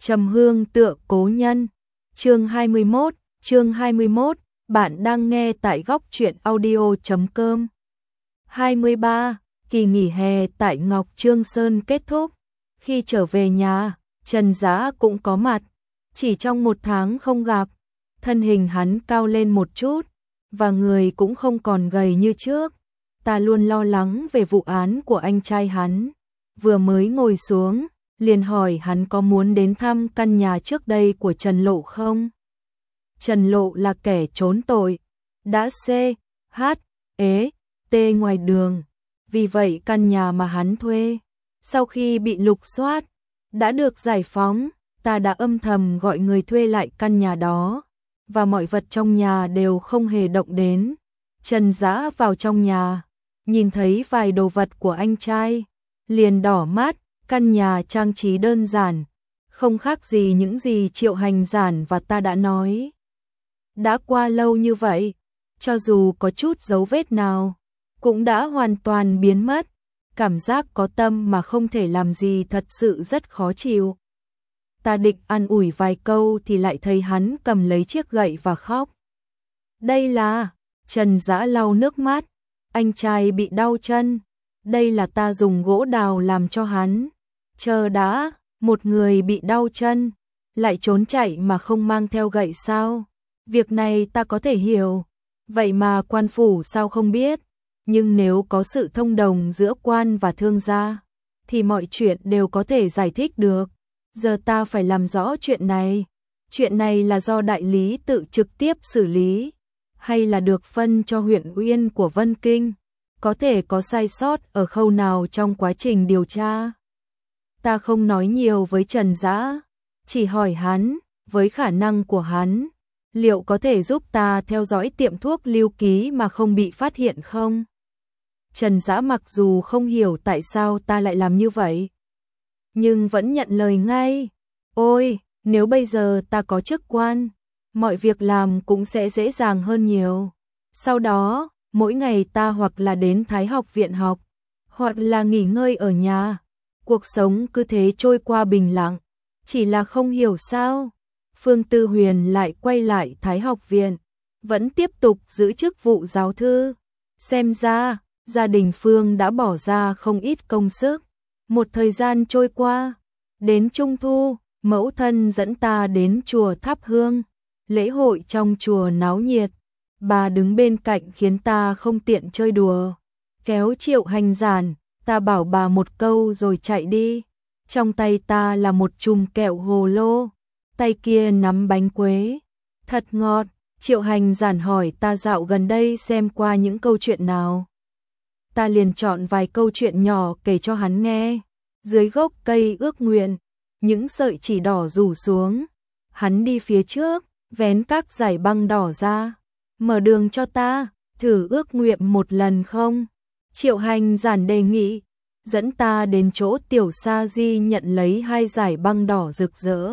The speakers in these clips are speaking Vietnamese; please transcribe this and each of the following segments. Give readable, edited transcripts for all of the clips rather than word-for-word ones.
Trầm hương tựa cố nhân. Chương 21, bạn đang nghe tại góc truyện audio.com. 23. Kỳ nghỉ hè tại Ngọc Trương Sơn kết thúc. Khi trở về nhà, Trần Dã cũng có mặt. Chỉ trong 1 tháng không gặp, thân hình hắn cao lên một chút, và người cũng không còn gầy như trước. Ta luôn lo lắng về vụ án của anh trai hắn. Vừa mới ngồi xuống, liền hỏi hắn có muốn đến thăm căn nhà trước đây của Trần Lộ không? Trần Lộ là kẻ trốn tội, đã CHT ngoài đường. Vì vậy căn nhà mà hắn thuê, sau khi bị lục soát, đã được giải phóng. Ta đã âm thầm gọi người thuê lại căn nhà đó, và mọi vật trong nhà đều không hề động đến. Trần Dã vào trong nhà, nhìn thấy vài đồ vật của anh trai, liền đỏ mắt. Căn nhà trang trí đơn giản, không khác gì những gì Triệu Hành Giản và ta đã nói. Đã qua lâu như vậy, cho dù có chút dấu vết nào, cũng đã hoàn toàn biến mất. Cảm giác có tâm mà không thể làm gì thật sự rất khó chịu. Ta định an ủi vài câu thì lại thấy hắn cầm lấy chiếc gậy và khóc. Đây là... Trần Dã lau nước mắt. Anh trai bị đau chân. Đây là ta dùng gỗ đào làm cho hắn. Chờ đã, một người bị đau chân, lại trốn chạy mà không mang theo gậy sao? Việc này ta có thể hiểu. Vậy mà quan phủ sao không biết? Nhưng nếu có sự thông đồng giữa quan và thương gia, thì mọi chuyện đều có thể giải thích được. Giờ ta phải làm rõ chuyện này. Chuyện này là do đại lý tự trực tiếp xử lý, hay là được phân cho huyện Uyên của Vân Kinh? Có thể có sai sót ở khâu nào trong quá trình điều tra? Ta không nói nhiều với Trần Dã, chỉ hỏi hắn, với khả năng của hắn, liệu có thể giúp ta theo dõi tiệm thuốc Lưu Ký mà không bị phát hiện không? Trần Dã mặc dù không hiểu tại sao ta lại làm như vậy, nhưng vẫn nhận lời ngay. Ôi, nếu bây giờ ta có chức quan, mọi việc làm cũng sẽ dễ dàng hơn nhiều. Sau đó, mỗi ngày ta hoặc là đến Thái học viện học, hoặc là nghỉ ngơi ở nhà. Cuộc sống cứ thế trôi qua bình lặng. Chỉ là không hiểu sao Phương Tư Huyền lại quay lại Thái học viện, vẫn tiếp tục giữ chức vụ giáo thư. Xem ra gia đình Phương đã bỏ ra không ít công sức. Một thời gian trôi qua, đến Trung thu, mẫu thân dẫn ta đến chùa thắp hương. Lễ hội trong chùa náo nhiệt, bà đứng bên cạnh khiến ta không tiện chơi đùa. Kéo Triệu Hành Giản, ta bảo bà một câu rồi chạy đi. Trong tay ta là một chùm kẹo hồ lô, tay kia nắm bánh quế. Thật ngọt. Triệu Hành Giản hỏi ta dạo gần đây xem qua những câu chuyện nào. Ta liền chọn vài câu chuyện nhỏ kể cho hắn nghe. Dưới gốc cây ước nguyện, những sợi chỉ đỏ rủ xuống. Hắn đi phía trước, vén các dải băng đỏ ra. Mở đường cho ta, thử ước nguyện một lần không? Triệu Hành Giản đề nghị, dẫn ta đến chỗ Tiểu Sa Di nhận lấy 2 dải băng đỏ rực rỡ.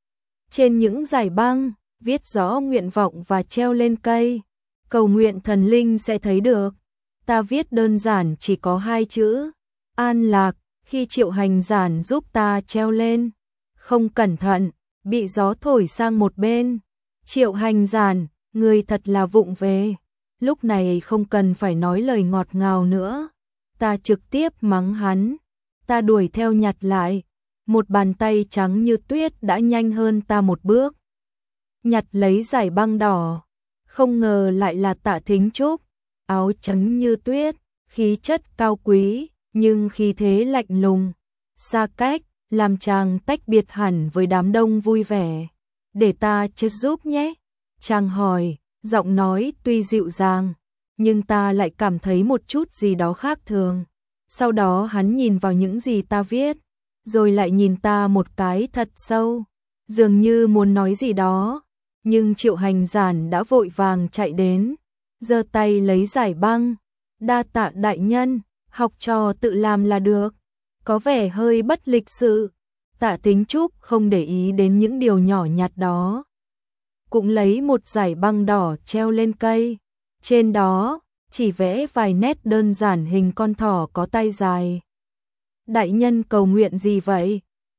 Trên những dải băng, viết rõ nguyện vọng và treo lên cây. Cầu nguyện thần linh sẽ thấy được. Ta viết đơn giản chỉ có 2 chữ, an lạc. Khi Triệu Hành Giản giúp ta treo lên, không cẩn thận, bị gió thổi sang một bên. Triệu Hành Giản, người thật là vụng về. Lúc này không cần phải nói lời ngọt ngào nữa. Ta trực tiếp mắng hắn. Ta đuổi theo nhặt lại. Một bàn tay trắng như tuyết đã nhanh hơn ta một bước, nhặt lấy dải băng đỏ. Không ngờ lại là Tạ Thính Trúc. Áo trắng như tuyết, khí chất cao quý, nhưng khí thế lạnh lùng, xa cách, làm chàng tách biệt hẳn với đám đông vui vẻ. Để ta chết giúp nhé. Chàng hỏi, giọng nói tuy dịu dàng, nhưng ta lại cảm thấy một chút gì đó khác thường. Sau đó hắn nhìn vào những gì ta viết, rồi lại nhìn ta một cái thật sâu, dường như muốn nói gì đó. Nhưng Triệu Hành Giản đã vội vàng chạy đến, giơ tay lấy dải băng. Đa tạ đại nhân, học trò tự làm là được. Có vẻ hơi bất lịch sự. Tạ Thính Trúc không để ý đến những điều nhỏ nhặt đó, cũng lấy một dải băng đỏ treo lên cây. Trên đó chỉ vẽ vài nét đơn giản hình con thỏ có tay dài. Đại nhân cầu nguyện gì vậy?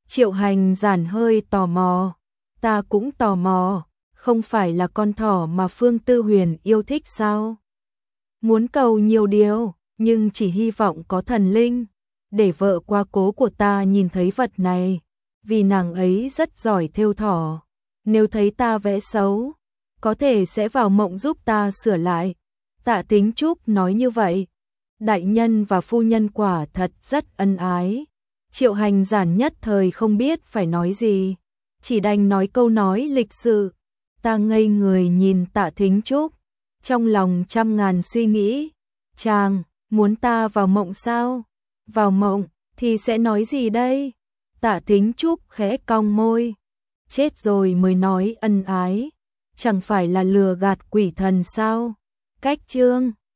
Triệu Hành Giản hơi tò mò. Ta cũng tò mò, không phải là con thỏ mà Phương Tư Huyền yêu thích sao? Muốn cầu nhiều điều, nhưng chỉ hy vọng có thần linh, để vợ qua cố của ta nhìn thấy vật này, vì nàng ấy rất giỏi thêu thỏ. Nếu thấy ta vẽ xấu, có thể sẽ vào mộng giúp ta sửa lại. Tạ Tính Trúc nói như vậy. Đại nhân và phu nhân quả thật rất ân ái. Triệu Hành Giản nhất thời không biết phải nói gì, chỉ đành nói câu nói lịch sự. Ta ngây người nhìn Tạ Thính Trúc, trong lòng trăm ngàn suy nghĩ. Chàng, muốn ta vào mộng sao? Vào mộng, thì sẽ nói gì đây? Tạ Thính Trúc khẽ cong môi. Chết rồi mới nói ân ái, chẳng phải là lừa gạt quỷ thần sao? Cách chương